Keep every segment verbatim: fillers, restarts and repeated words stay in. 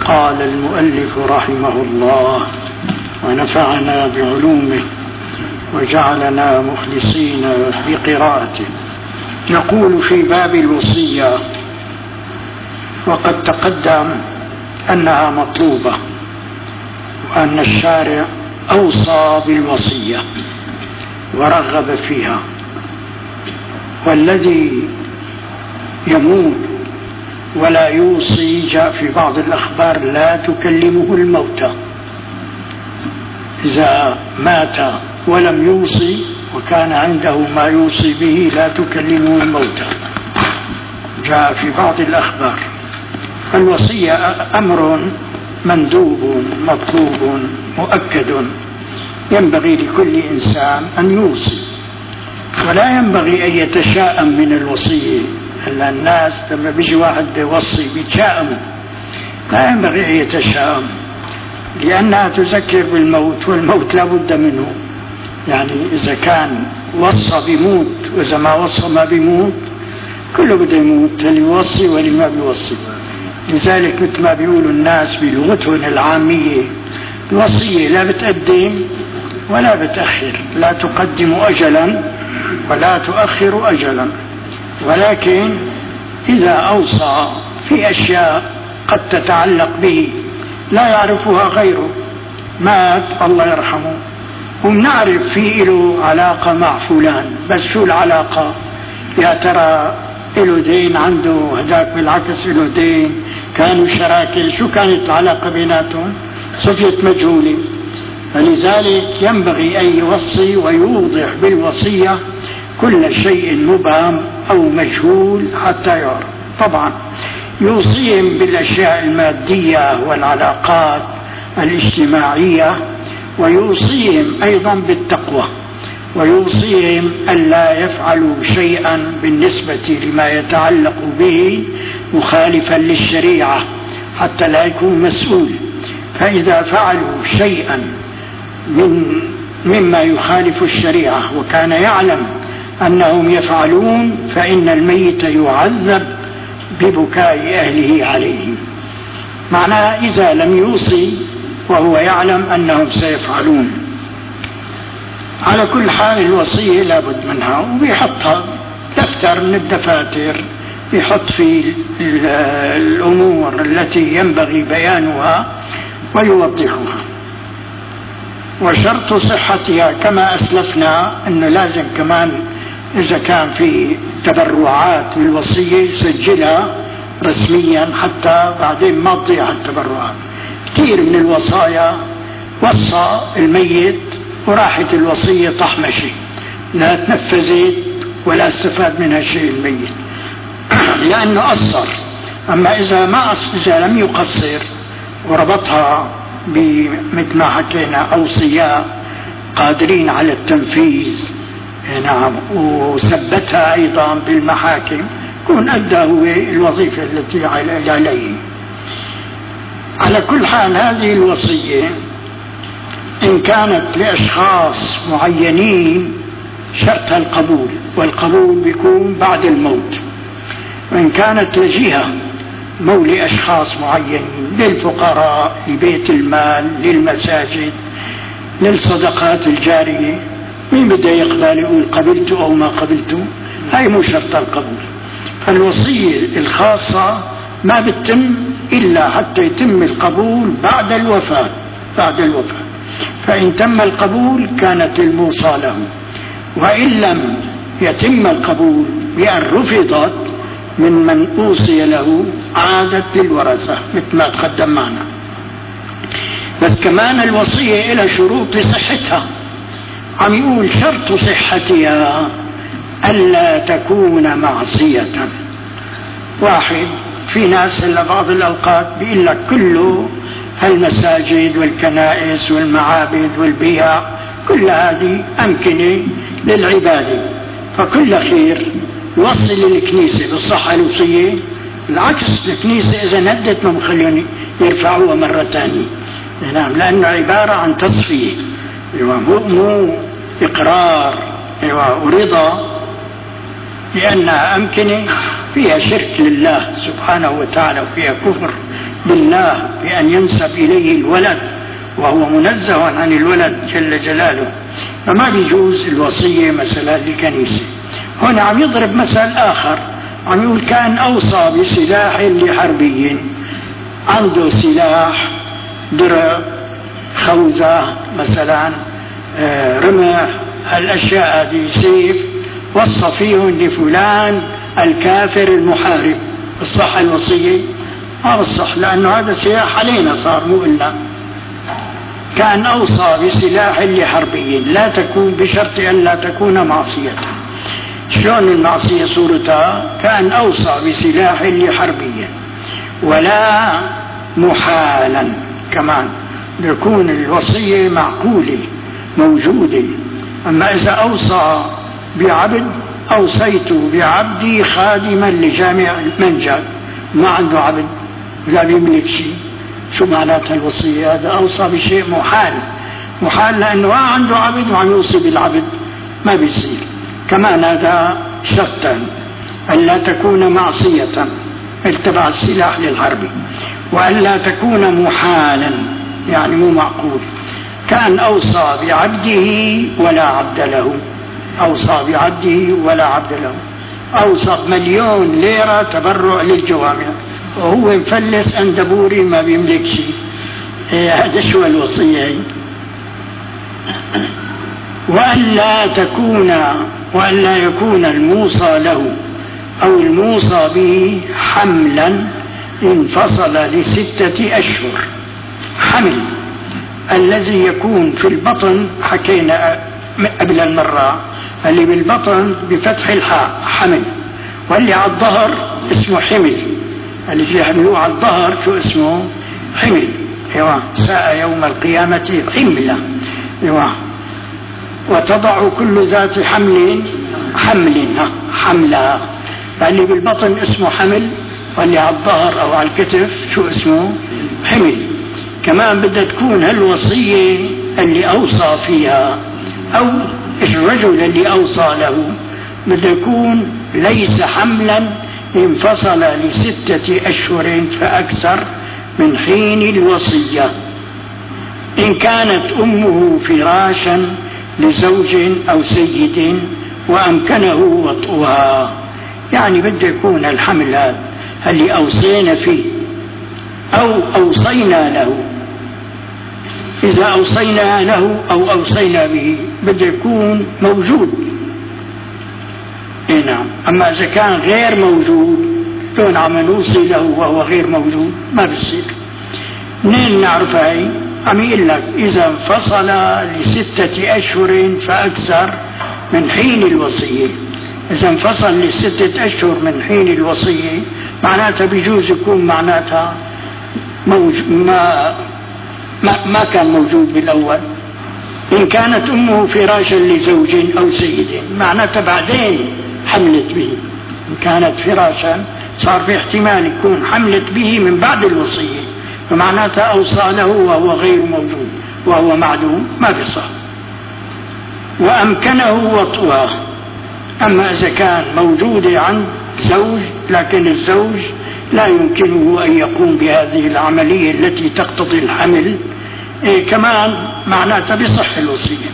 قال المؤلف رحمه الله ونفعنا بعلومه وجعلنا مخلصين بقراءته. يقول في باب الوصية: وقد تقدم أنها مطلوبة وأن الشارع أوصى بالوصية ورغب فيها، والذي يموت ولا يوصي جاء في بعض الأخبار لا تكلمه الموتى. إذا مات ولم يوصي وكان عنده ما يوصي به لا تكلمه الموتى، جاء في بعض الأخبار. الوصية أمر مندوب مطلوب مؤكد، ينبغي لكل إنسان أن يوصي، ولا ينبغي أن يتشاءم من الوصية. إلا الناس لما بيجي واحد يوصي بيتشاءموا، لا ينبغي أن يتشاءم، لأنها تذكر بالموت، والموت لا بد منه. يعني إذا كان وصى بيموت، وإذا ما وصى ما بيموت، كله بده يموت، اللي يوصي واللي ما بيوصي. لذلك مثل ما بيقولوا الناس بلغتهم العامية: الوصية لا بتقدم ولا بتأخر، لا تقدم أجلا ولا تؤخر أجلا، ولكن إذا أوصى في أشياء قد تتعلق به لا يعرفها غيره، مات الله يرحمه ومنعرف فيه له علاقة مع فلان، بس شو العلاقة؟ يا ترى له دين عنده، هداك بالعكس له دين، كانوا شراكل، شو كانت العلاقة بيناتهم؟ صفيت مجهولة. فلذلك ينبغي أن يوصي ويوضح بالوصية كل شيء مبهم أو مجهول حتى يعرف. طبعا يوصيهم بالأشياء المادية والعلاقات الاجتماعية، ويوصيهم أيضا بالتقوى، ويوصيهم ألا يفعلوا شيئا بالنسبة لما يتعلق به مخالفا للشريعة حتى لا يكون مسؤول. فإذا فعلوا شيئا من مما يخالف الشريعة وكان يعلم أنهم يفعلون، فإن الميت يعذب ببكاء أهله عليه. معناه إذا لم يوصي وهو يعلم أنهم سيفعلون. على كل حال الوصية لابد منها، وبيحطها دفتر من الدفاتر يحط فيه الأمور التي ينبغي بيانها ويوضحها. وشرط صحتها كما أسلفنا أنه لازم كمان إذا كان في تبرعات بالوصية يسجلها رسميا حتى بعدين ما تضيع التبرعات. كثير من الوصايا وصى الميت وراحت الوصية طحمشة، لا تنفذت ولا استفاد منها شيء الميت لأنه قصر. أما إذا ما إذا لم يقصر وربطها مثل ما حكينا أوصياء قادرين على التنفيذ، نعم، وثبتها أيضا بالمحاكم، يكون أدى هو الوظيفة التي عليه. على كل حال هذه الوصية إن كانت لأشخاص معينين شرطها القبول، والقبول بيكون بعد الموت. وإن كانت لجهة مولي أشخاص معينين، للفقراء، لبيت المال، للمساجد، للصدقات الجارية، مين بده يقبل يقول قبلت أو ما قبلت؟ هاي مو شرط القبول. فالوصية الخاصة ما بتتم إلا حتى يتم القبول بعد الوفاة بعد الوفاة فإن تم القبول كانت الموصى له، وإن لم يتم القبول بأن رفضت من من أوصي له عادت للورثة مثل ما تقدم معنا. بس كمان الوصية إلى شروط صحتها، عم يقول شرط صحتها ألا تكون معصية. واحد في ناس إلا بعض الأوقات بيقول لك كله المساجد والكنائس والمعابد والبيع كل هذه أمكنة للعبادة، فكل خير يوصل للكنيسة بالصحة الوصية. العكس، الكنيسة إذا ندت ما مخلوني يرفعوها مرة ثانية، نعم، لأنه عبارة عن تصفية، مو إقرار ورضا، لأنها أمكنة فيها شرك لله سبحانه وتعالى وفيها كفر بالله الله بأن ينسب إليه الولد وهو منزه عن الولد جل جلاله، فما بيجوز الوصية مثلا للكنيسة. هنا عم يضرب مثل آخر، عم يقول كان أوصى بسلاح لحربي، عنده سلاح درع خوذة مثلا رمح الأشياء هذه سيف، وصى فيهم لفلان الكافر المحارب، الصح الوصية؟ ما الصح، لأنه هذا سلاح علينا صار مو إلا. كان أوصى بسلاح لحربي لا تكون بشرط أن لا تكون معصية. شلون المعصية صورتها؟ كان أوصى بسلاح لحربي ولا محالا، كمان تكون الوصية معقولة موجودة. أما إذا أوصى بعبد، أوصيت بعبدي خادما لجامع المنجد، ما عنده عبد لا بيملك شيء، شو معناتها الوصية؟ هذا أوصى بشيء محال، محال لأنه ما عنده عبد وعم يوصي بالعبد، ما بيصير. كمان هذا شرطا أن لا تكون معصية اتبع السلاح للحرب، وأن لا تكون محالا يعني مو معقول. كان أوصى بعبده ولا عبد له، أوصى بعبده ولا عبد له، أوصى مليون ليرة تبرع للجوامع وهو مفلس أندبوري ما بيملك شيء. إيه هذا شو الوصية هي؟ وأن لا تكون وأن لا يكون الموصى له أو الموصى به حملا انفصل لستة أشهر. حمل الذي يكون في البطن حكينا قبل المرة، اللي بالبطن بفتح الحاء حمل، واللي على الظهر اسمه حمل، اللي بيحملوه على الظهر شو اسمه؟ حمل. ايوه ساء يوم القيامة حملة. ايوه وتضع كل ذات حمل حمل حملها، اللي بالبطن اسمه حمل، واللي على الظهر او على الكتف شو اسمه؟ حمل. كمان بدها تكون هالوصية اللي أوصى فيها أو الرجل اللي أوصى له بدها يكون ليس حملا انفصل لستة أشهر فأكثر من حين الوصية. إن كانت أمه فراشا لزوج أو سيد وأمكنه وطئها، يعني بده يكون الحمل هذا اللي أوصينا فيه أو أوصينا له. إذا أوصينا له أو أوصينا به بده يكون موجود. إيه نعم. أما إذا كان غير موجود كون عم نوصي له وهو غير موجود ما بصير. منين نعرف هاي؟ عم يقول لك إذا انفصل لستة أشهر فأكثر من حين الوصية. إذا انفصل لستة أشهر من حين الوصية معناتها بيجوز يكون معناتها موجود ما ما, ما كان موجود بالأول. إن كانت أمه فراشا لزوج أو سيد معناتها بعدين حملت به. إن كانت فراشا صار في احتمال يكون حملت به من بعد الوصية، فمعناتها أوصى له وهو غير موجود وهو معدوم ما في صح. وأمكنه وطئها. أما إذا كان موجود عند زوج لكن الزوج لا يمكنه أن يقوم بهذه العملية التي تقتضي الحمل، إيه كمان معناتها بصح الوصية.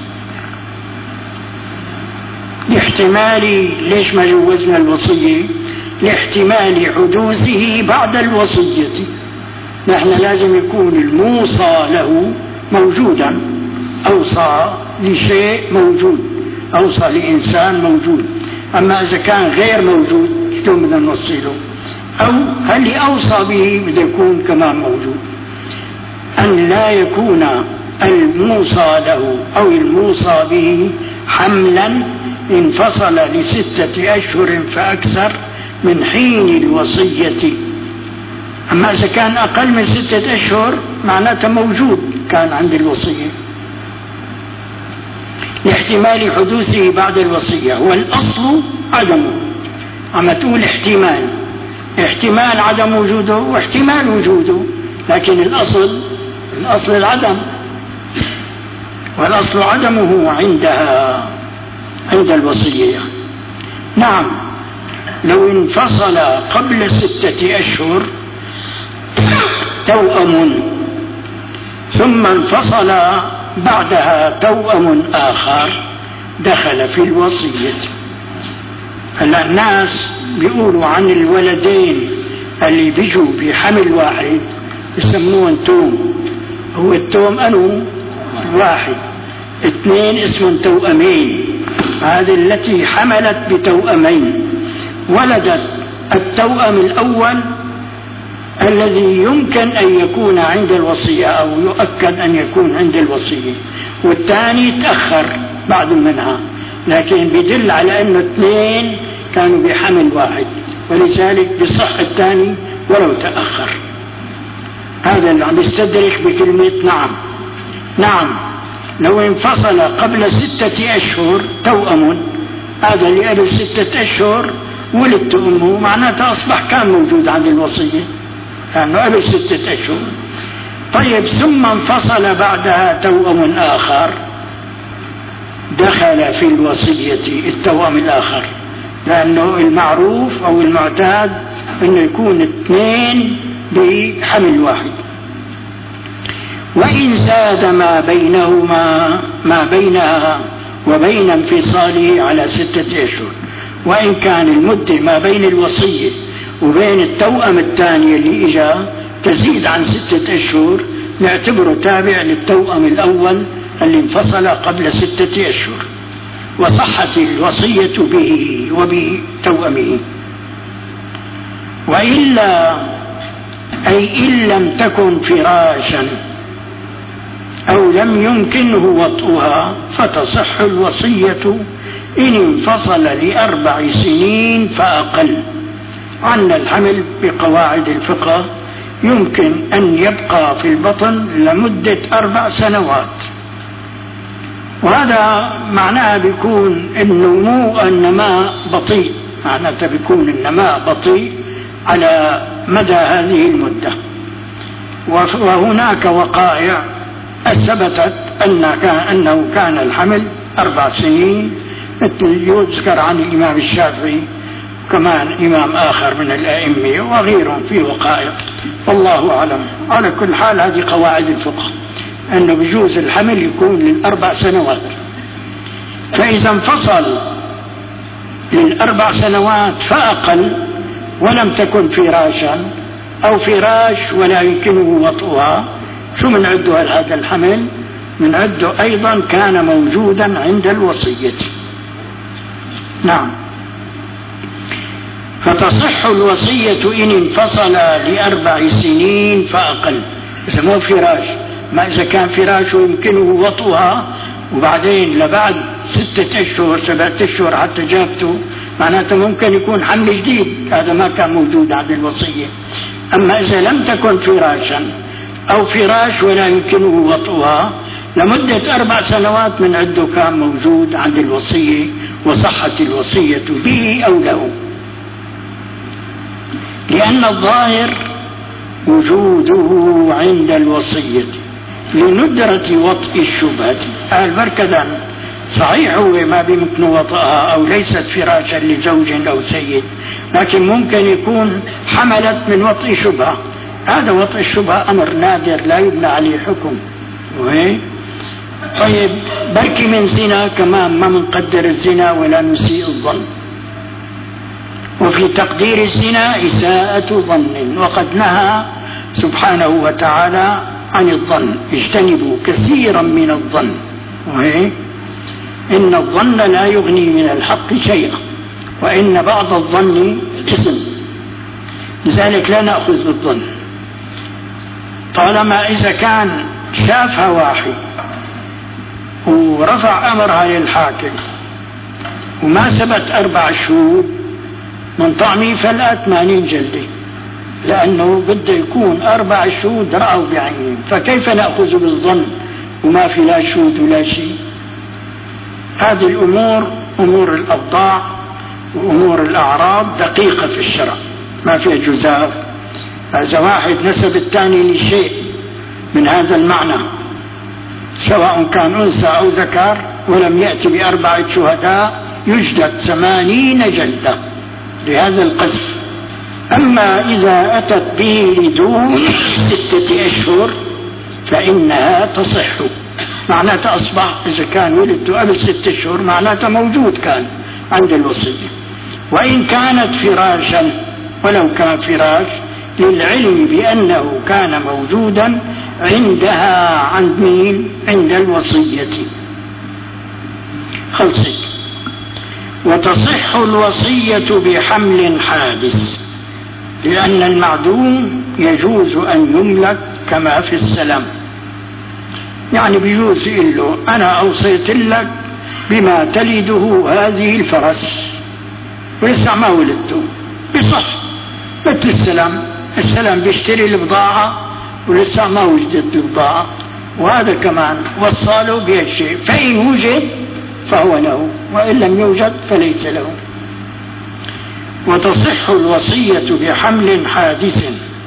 لاحتمال ليش ما جوزنا الوصية؟ لاحتمال حدوثه بعد الوصية. نحن لازم يكون الموصى له موجودا، أوصى لشيء موجود، أوصى لإنسان موجود. أما إذا كان غير موجود شلون بدنا نوصي له؟ أو هل أوصى به بده يكون كمان موجود. أن لا يكون الموصى له أو الموصى به حملا انفصل لستة أشهر فأكثر من حين الوصية. أما إذا كان أقل من ستة أشهر معناته موجود كان عند الوصية. لاحتمال حدوثه بعد الوصية، والأصل عدمه. عم تقول احتمال، احتمال عدم وجوده واحتمال وجوده، لكن الأصل الأصل العدم، والأصل عدمه عندها عند الوصية. نعم لو انفصل قبل ستة أشهر توأم، ثم انفصل بعدها توأم آخر دخل في الوصية. هلا الناس بيقولوا عن الولدين اللي بيجوا بحمل واحد يسموهم توم. هو التوم أنو واحد، اثنين اسمهم توأمين. هذه التي حملت بتوأمين ولدت التوأم الأول الذي يمكن أن يكون عند الوصية أو يؤكد أن يكون عند الوصية، والثاني تأخر بعد منها، لكن بدل على أنه اثنين كانوا بحمل واحد، ولذلك بصح الثاني ولو تأخر. هذا اللي عم يستدرك بكلمة نعم. نعم لو انفصل قبل ستة أشهر توأم، هذا اللي قبل ستة أشهر ولدت أمه، معناته أصبح كان موجود عند الوصية لأنه قبل ستة أشهر. طيب ثم انفصل بعدها توأم آخر دخل في الوصية التوأم الآخر، لأنه المعروف أو المعتاد أنه يكون اثنين بحمل واحد. وإن زاد ما بينهما ما بينها وبين انفصاله على ستة أشهر، وإن كان المدة ما بين الوصية وبين التوأم الثاني اللي إجا تزيد عن ستة أشهر نعتبره تابع للتوأم الأول اللي انفصل قبل ستة أشهر، وصحت الوصية به وبتوأمه. وإلا أي إن لم تكن فراشا أو لم يمكنه وطئها فتصح الوصية إن انفصل لأربع سنين فأقل. عن الحمل بقواعد الفقه يمكن أن يبقى في البطن لمدة أربع سنوات، وهذا معناه بيكون النمو النماء بطيء، معناته بيكون النماء بطيء على مدى هذه المدة. وهناك وقائع أثبتت أن كان أنه كان الحمل أربع سنين، مثل يذكر عن الإمام الشافعي كمان إمام آخر من الأئمة وغيرهم في وقائع، والله أعلم. على كل حال هذه قواعد الفقه أنه بجوز الحمل يكون للأربع سنوات. فإذا انفصل للأربع سنوات فأقل ولم تكن فراشا أو فراش ولا يمكنه وطئها، شو من عده هذا الحمل؟ من عده أيضا كان موجودا عند الوصية. نعم. فتصح الوصية إن انفصل لأربع سنين فأقل. إذا مو فراش، ما إذا كان فراش ويمكنه وطئها وبعدين لبعد ستة أشهر سبعة أشهر حتى جابته، معناته ممكن يكون حمل جديد، هذا ما كان موجود عند الوصية. أما إذا لم تكن فراشا أو فراش ولا يمكنه وطئها لمدة أربع سنوات من عده كان موجود عند الوصية، وصحت الوصية به أو له، لأن الظاهر وجوده عند الوصية لندرة وطئ الشبهة. البركدان صحيح هو ما بيمكن وطئها أو ليست فراشا لزوج أو سيد، لكن ممكن يكون حملت من وطئ شبهة. هذا وطئ الشبهة أمر نادر لا يبنى عليه حكم. طيب بركي من زنا كمان ما منقدر الزنا ولا نسيء الظن، وفي تقدير الزنا إساءة ظن، وقد نهى سبحانه وتعالى عن الظن، اجتنبوا كثيرا من الظن، وهي إن الظن لا يغني من الحق شيئا، وإن بعض الظن إثم، لذلك لا نأخذ بالظن. طالما إذا كان شافها واحد ورفع أمرها للحاكم وما ثبت أربع شهود من طعمه فلا ثمانين جلدة، لأنه بده يكون أربع شهود رأوا بعينهم، فكيف نأخذ بالظن وما في لا شهود ولا شيء؟ هذه الأمور أمور الأبضاع وأمور الأعراض دقيقة في الشرع، ما فيها جزاف. إذا واحد نسب الثاني لشيء من هذا المعنى سواء كان أنثى أو ذكر ولم يأتي بأربعة شهداء يجلد ثمانين جلدة لهذا القذف، أما إذا أتت به لدون ستة أشهر فإنها تصح، معناتها أصبح إذا كان ولدته قبل ستة أشهر معناتها موجود كان عند الوصية. وإن كانت فراشا، ولو كان فراش، للعلم بأنه كان موجودا عندها عند مين؟ عند الوصية. خلصت. وتصح الوصية بحمل حادث، لأن المعدوم يجوز أن يملك كما في السلم. يعني بيجوز يقول له أنا أوصيت لك بما تلده هذه الفرس ولسه ما ولدته، بصح مثل السلم. السلم بيشتري البضاعة ولسه ما وجدت البضاعة، وهذا كمان وصاله بهالشيء، فإن وجد فهو له، وإن لم يوجد فليس له. وتصح الوصية بحمل حادث.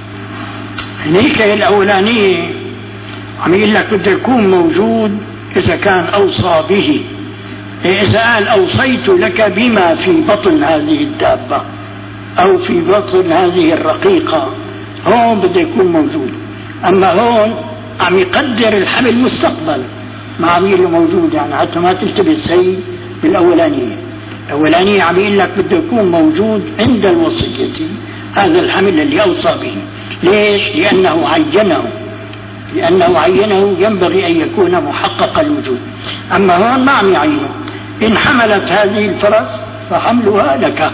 هنيك الأولانية عم يقول لك بده يكون موجود إذا كان أوصى به. إذا قال أوصيت لك بما في بطن هذه الدابة أو في بطن هذه الرقيقة، هون بده يكون موجود. أما هون عم يقدر الحمل مستقبل، ما عم يقول موجود، يعني حتى ما تلتبس هي بالأولانية. الأولانية عم يقول لك بده يكون موجود عند الوصية هذا الحمل اللي أوصى به. ليش؟ لأنه عينه، لأنه عينه ينبغي أن يكون محقق الوجود. أما هون ما عم يعينه. إن حملت هذه الفرس فحملها لك.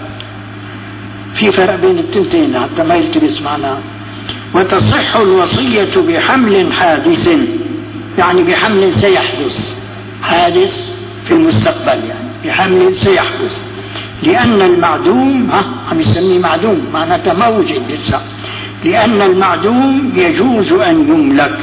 في فرق بين التنتين حتى ما يلتبس معناه. وتصح الوصية بحمل حادث، يعني بحمل سيحدث، حادث في المستقبل، يعني بحمل سيحدث. لأن المعدوم ها عم يسميه معدوم، معناته ما وجد لسه. لأن المعدوم يجوز أن يملك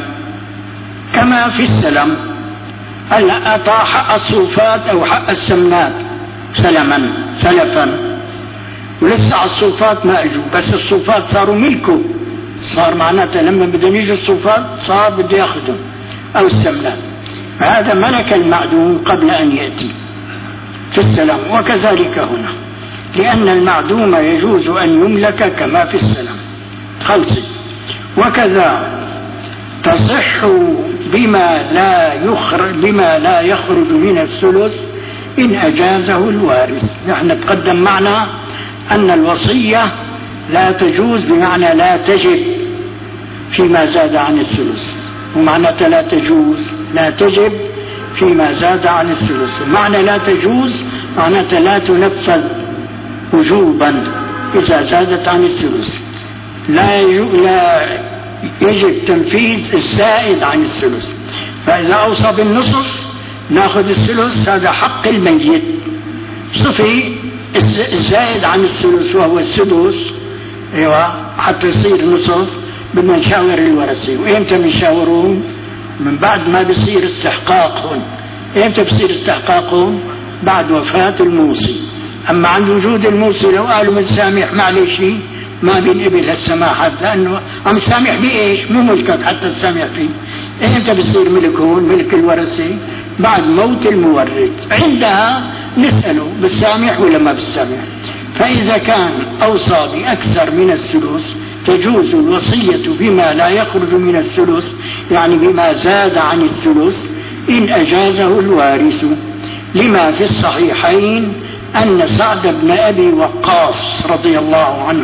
كما في السلم. هلا أعطى حق الصوفات أو حق السمنات سلما سلفا، ولسه الصوفات ما اجوا، بس الصوفات صاروا ملكه، صار معناته لما بدهم يجوا الصوفات صار بده ياخذهم أو السمنات. هذا ملك المعدوم قبل أن يأتي في السلم. وكذلك هنا، لأن المعدوم يجوز أن يملك كما في السلم. خلص. وكذا تصح بما لا يخرج بما لا يخرج من الثلث إن أجازه الوارث. نحن تقدم معنا أن الوصية لا تجوز بمعنى لا تجب فيما زاد عن الثلث، ومعنى لا تجوز لا تجب فيما زاد عن الثلث. ومعنى لا تجوز معنى لا تنفذ وجوبا إذا زادت عن الثلث. لا لا يجب تنفيذ الزائد عن الثلث. فإذا أوصى بالنصف ناخذ الثلث، هذا حق الميت. صفي الزائد عن الثلث وهو السدس، ايوه، حتى يصير نصف بدنا نشاور الورثة. وإمتى بنشاورهم؟ من بعد ما بيصير استحقاقهم. إمتى بيصير استحقاقهم؟ بعد وفاة الموصي. أما عند وجود الموصي لو قالوا متسامح معلش ما بينقبل هالسماحات، لأنه عم تسامح بإيش؟ مو ملكك حتى تسامح فيه. إمتى بيصير ملكهم؟ ملك الورثة بعد موت المورث. عندها نسأله بالسامح ولا ما بالسامح. فإذا كان أوصى بأكثر من الثلث تجوز الوصية بما لا يخرج من الثلث، يعني بما زاد عن الثلث إن أجازه الوارث. لما في الصحيحين أن سعد بن أبي وقاص رضي الله عنه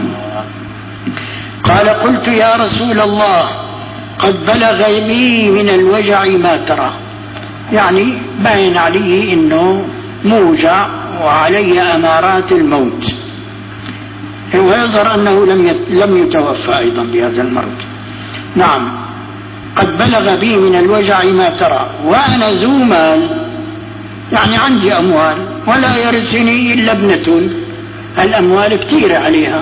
قال: قلت يا رسول الله قد بلغ بي من الوجع ما ترى. يعني باين عليه إنه موجع وعلي أمارات الموت، ويظهر أنه لم لم يتوفى أيضا بهذا المرض. نعم، قد بلغ بي من الوجع ما ترى وأنا ذو مال، يعني عندي أموال ولا يرثني إلا ابنة، الأموال كتير عليها،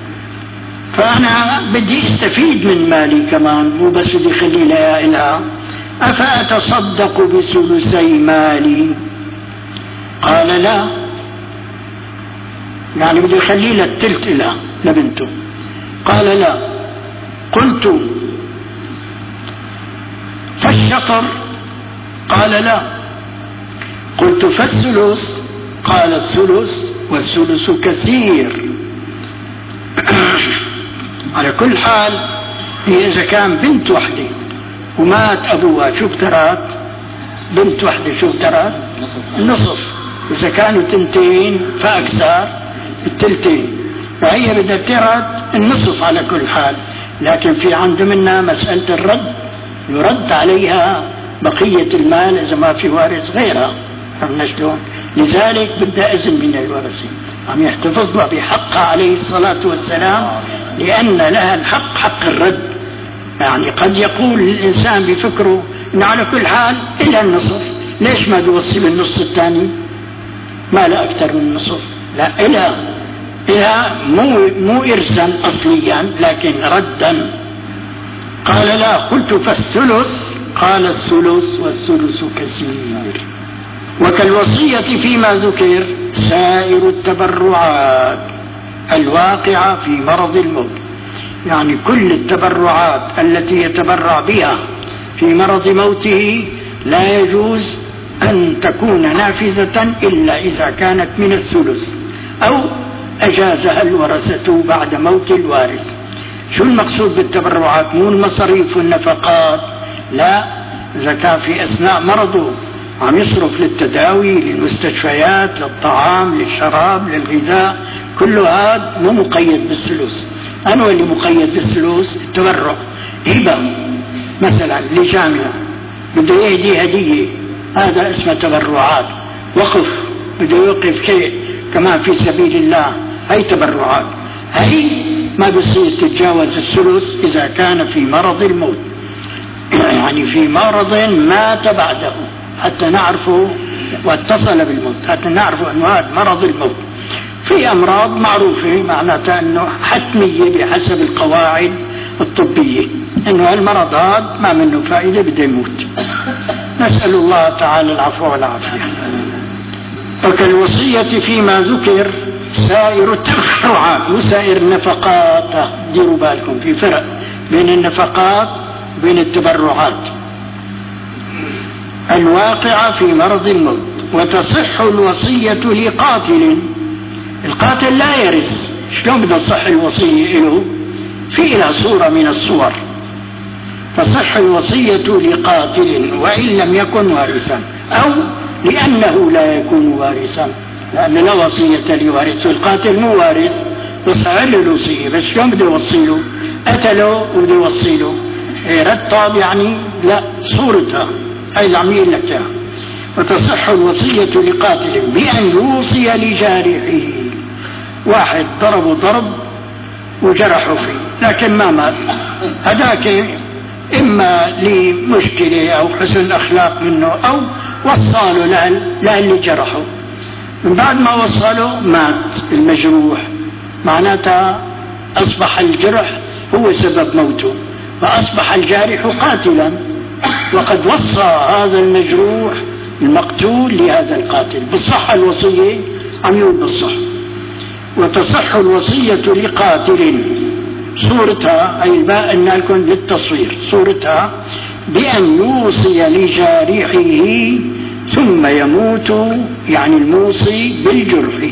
فأنا بدي استفيد من مالي كمان، مو بس بدي خلي لها إلها. أفأتصدق بثلثي مالي؟ قال لا، يعني بدي يخلي له التلت إلها لبنته. قال لا. قلت فالشطر؟ قال لا. قلت فالثلث؟ قال الثلث، والثلث كثير. على كل حال هي إذا كان بنت وحدة ومات أبوها شو بترات؟ بنت وحدة شو بترات؟ النصف. إذا كانوا تنتين فأكثر التلتين، فهي بدها ترد النصف على كل حال. لكن في عند منا مسألة الرد، يرد عليها بقية المال إذا ما في وارث غيرها. فهمنا شلون؟ لذلك بدها إذن من الورثة، عم يحتفظ لها بحقها عليه الصلاة والسلام، لأن لها الحق حق الرد. يعني قد يقول الإنسان بفكره إن على كل حال إلى النصف، ليش ما بيوصي بالنص الثاني؟ ما لا أكثر من النصف، لا إلى إلى مو مو إرثا أصليا لكن ردا. قال لا، قلت فالثلث، قال الثلث والثلث كثير. وكالوصية فيما ذكر سائر التبرعات الواقعة في مرض الموت، يعني كل التبرعات التي يتبرع بها في مرض موته لا يجوز أن تكون نافذة إلا إذا كانت من الثلث أو أجازها الورثة بعد موت الوارث. شو المقصود بالتبرعات؟ مو المصاريف والنفقات، لا، إذا كان في أثناء مرضه عم يصرف للتداوي، للمستشفيات، للطعام، للشراب، للغذاء، كل هذا مو مقيد بالثلث. أنا اللي مقيد بالثلث التبرع، هبة مثلا لجامعة بده يهدي هدية، هذا اسمه تبرعات. وقف بده يوقف شيء كمان في سبيل الله، هي تبرعات. هي ما بصير تتجاوز الثلث إذا كان في مرض الموت، يعني في مرض مات بعده حتى نعرفه واتصل بالموت، حتى نعرفه أنه هذا مرض الموت. في أمراض معروفة معناتها أنه حتمية بحسب القواعد الطبية أنه المرض هذا ما منه فائدة بده يموت. نسأل الله تعالى العفو والعافية. وكالوصية فيما ذكر سائر التبرعات وسائر النفقات. ديروا بالكم في فرق بين النفقات وبين التبرعات الواقعة في مرض الموت. وتصح الوصية لقاتل، القاتل لا يرث، شلون بدها تصح الوصية له؟ في لها صورة من الصور. تصح الوصية لقاتل وإن لم يكن وارثا، أو لأنه لا يكون وارثا، لأن لا وصية لوارث، القاتل مو وارث وصار له الوصية، بس شلون بده يوصي له؟ قتله وبده يوصي له رتب، يعني لا، صورتها أي اللي عم يقول لك اياها. وتصح الوصية لقاتل بأن يوصي لجارحه، واحد ضربه ضرب وجرحه فيه لكن ما مات، هذاك إما لمشكلة أو حسن أخلاق منه أو وصاله لأن جرحه، من بعد ما وصله مات المجروح، معناتها أصبح الجرح هو سبب موته، فأصبح الجارح قاتلا، وقد وصى هذا المجروح المقتول لهذا القاتل. بالصحة الوصية عم يقول بالصحة. وتصح الوصية لقاتل صورتها، أي الباء إن لكم للتصوير، صورتها بأن يوصي لجارحه ثم يموت، يعني الموصي بالجرح.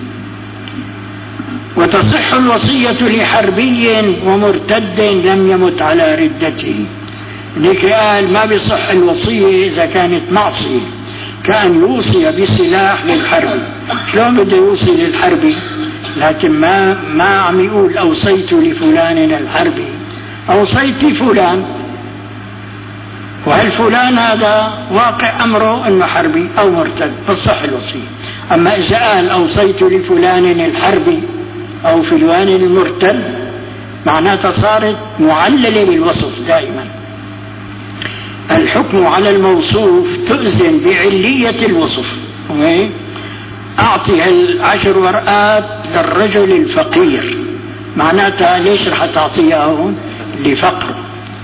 وتصح الوصية لحربي ومرتد لم يمت على ردته. لك قال ما بيصح الوصية إذا كانت معصية، كان يوصي بسلاح للحرب. شلون بده يوصي للحربي؟ لكن ما ما عم يقول أوصيت لفلان الحربي، أوصيت فلان، وهل فلان هذا واقع أمره أنه حربي أو مرتد فالصح الوصية. أما إذا قال أوصيت لفلان الحربي أو فلان المرتد معناتها صارت معللة بالوصف دائما. الحكم على الموصوف تؤذن بعلية الوصف. أعطي العشر ورقات للرجل الفقير، معناتها ليش رح تعطيها هون؟ لفقر.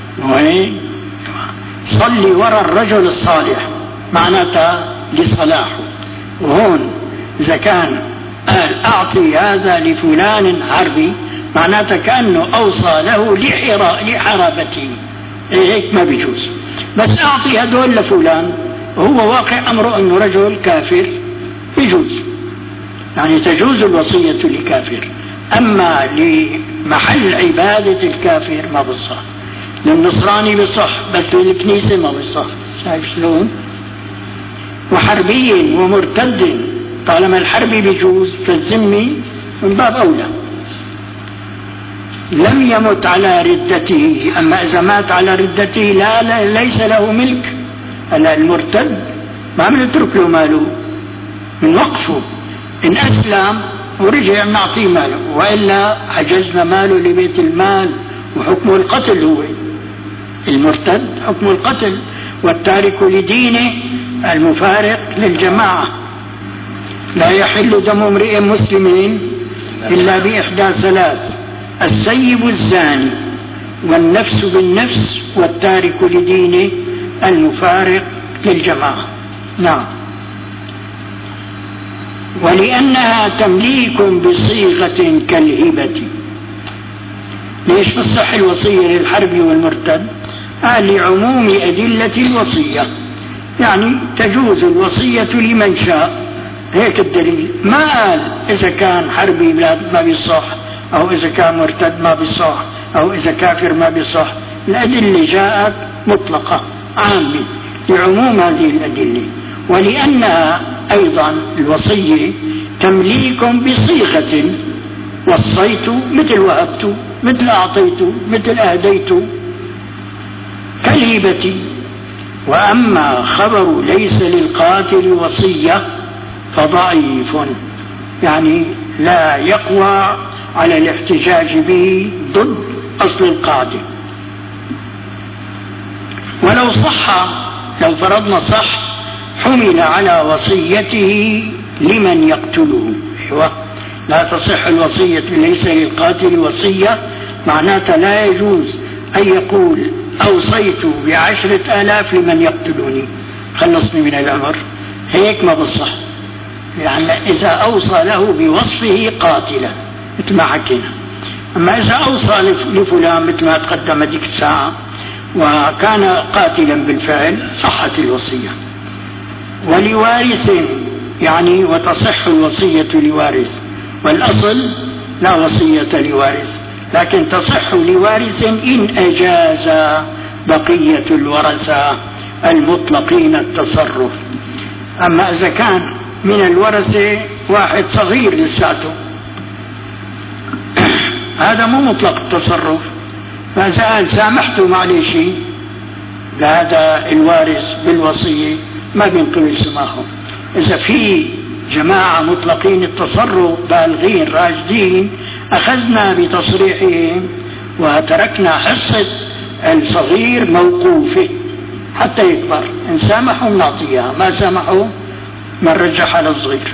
صلي وراء الرجل الصالح معناتها لصلاحه. وهون إذا كان قال أعطي هذا لفلان حربي معناتها كأنه أوصى له لحرابته، هيك ما بيجوز. بس أعطي هدول لفلان وهو واقع أمره أنه رجل كافر يجوز، يعني تجوز الوصية لكافر. أما محل عبادة الكافر ما بصح. للنصراني بصح بس للكنيسة ما بصح. شايف شلون؟ وحربي ومرتد طالما الحربي بيجوز فالذمي من باب أولى. لم يمت على ردته، أما إذا مات على ردته لا, لا ليس له ملك. ألا المرتد ما بنترك له ماله من وقفه، إن أسلم ورجع نعطيه ماله، وإلا حجزنا ماله لبيت المال وحكم القتل. هو المرتد حكم القتل، والتارك لدينه المفارق للجماعة. لا يحل دم امرئ مسلم إلا بإحدى ثلاث: السيب الزاني، والنفس بالنفس، والتارك لدينه المفارق للجماعة. نعم. ولأنها تمليك بصيغة كالهبة. ليش بتصح الوصية للحرب والمرتد؟ قال لعموم أدلة الوصية، يعني تجوز الوصية لمن شاء. هيك الدليل. ما قال إذا كان حربي ما بيصح، أو إذا كان مرتد ما بيصح، أو إذا كافر ما بيصح. الأدلة جاءت مطلقة عامة لعموم هذه الأدلة. ولأنها أيضا الوصية تمليك بصيغة: وصيت مثل وهبت، مثل أعطيت، مثل أهديت، كالهبة. وأما خبر ليس للقاتل وصية فضعيف، يعني لا يقوى على الاحتجاج به ضد أصل القاعدة. ولو صح، لو فرضنا صح، حمل على وصيته لمن يقتله. أيوة. لا تصح الوصية ليس للقاتل وصية، معناتها لا يجوز أن يقول أوصيت بعشرة آلاف لمن يقتلني خلصني من الأمر. هيك ما بصح. يعني إذا أوصى له بوصفه قاتلا مثل ما حكينا. أما إذا أوصى لفلان مثل ما تقدم ديك الساعة وكان قاتلا بالفعل صحت الوصية. ولوارث، يعني وتصح الوصية لوارث، والأصل لا وصية لوارث، لكن تصح لوارث إن أجاز بقية الورثة المطلقين التصرف. أما إذا كان من الورثة واحد صغير لساته هذا مو مطلق التصرف، فإذا قال سامحته معلش لهذا الوارث بالوصية ما بينقبل سماحه. إذا في جماعة مطلقين التصرف بالغين راشدين أخذنا بتصريحهم وتركنا حصة الصغير موقوفة حتى يكبر. إن سامحوا نعطيها، ما سامحوا من رجح على الصغير.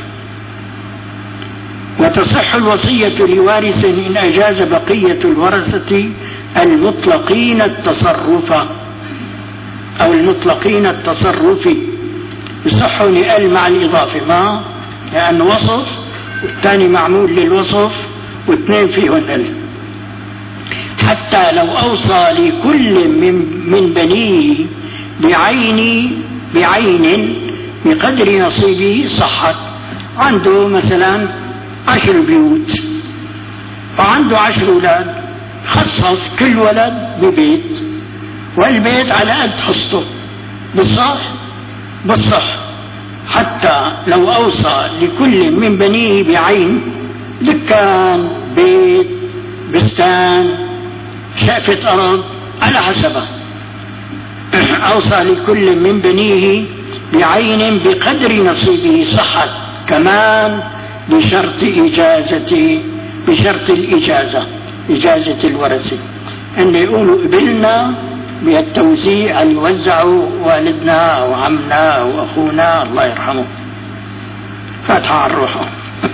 وتصح الوصية لوارث إن أجاز بقية الورثة المطلقين التصرف أو المطلقين التصرف. يصح لأل مع الإضافة، ما لأن وصف والثاني معمول للوصف واثنين فيهن ال. حتى لو أوصى لكل من, من بنيه بعين بعين بقدر نصيبه صحت. عنده مثلا عشر بيوت وعنده عشر أولاد، خصص كل ولد ببيت والبيت على قد حصته بالصح بالصح. حتى لو أوصى لكل من بنيه بعين، دكان، بيت، بستان، شقفة أرض، على حسبه. أوصى لكل من بنيه بعين بقدر نصيبه صحت، كمان بشرط إجازة بشرط الإجازة إجازة الورثة، أن يقولوا قبلنا بالتوزيع اللي يوزعوا والدنا أو عمنا أو أخونا الله يرحمه فاتحة عن روحه.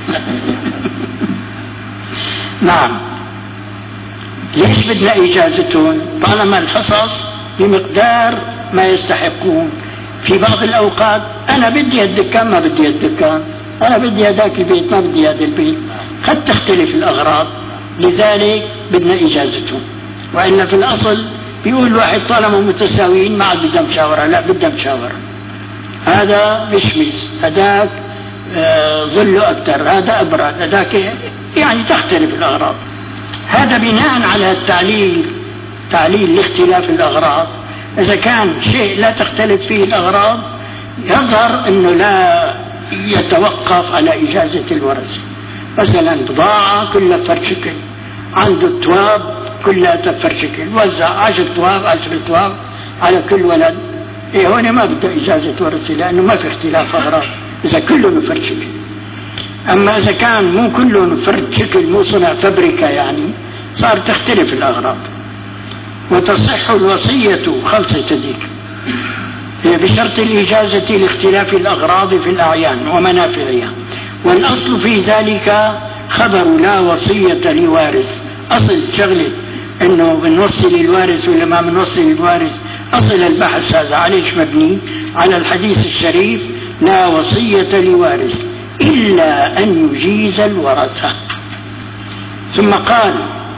نعم. ليش بدنا إجازتهم؟ طالما الحصص بمقدار ما يستحقون. في بعض الأوقات أنا بدي الدكان ما بدي الدكان، أنا بدي هذاك البيت ما بدي هذا البيت، قد تختلف الأغراض، لذلك بدنا إجازتهم. وإلا في الأصل بيقول واحد طالما متساويين ما عاد بدها مشاورة، لا بدها مشاورة. هذا مشمس، هذاك آه ظله أكثر، هذا أبرد، هذاك يعني تختلف الأغراض. هذا بناء على التعليل، تعليل لاختلاف الأغراض. إذا كان شيء لا تختلف فيه الأغراض يظهر أنه لا يتوقف على إجازة الورثة. مثلا بضاعة كلها فرشكل، عنده التواب كلها فرشكل، وزع عشر تواب عشر تواب على كل ولد، إيه هنا ما بده إجازة ورثة لأنه ما في اختلاف أغراض إذا كله فرشكل. أما إذا كان مو كله فرشكل، مو صنع فبركة، يعني صار تختلف الأغراض. وتصح الوصية خلصة تديك بشرط الإجازة لاختلاف الأغراض في الأعيان ومنافعها. والأصل في ذلك خبر لا وصية لوارث. أصل شغلة إنه بنوصي للوارث ولا ما بنوصي للوارث، أصل البحث هذا عليش مبني على الحديث الشريف لا وصية لوارث إلا أن يجيز الورثة. ثم قال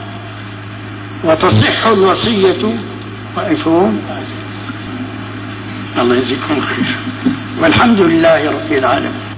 وتصح الوصية وإفهم. الله يجزيكم خير، والحمد لله رب العالمين.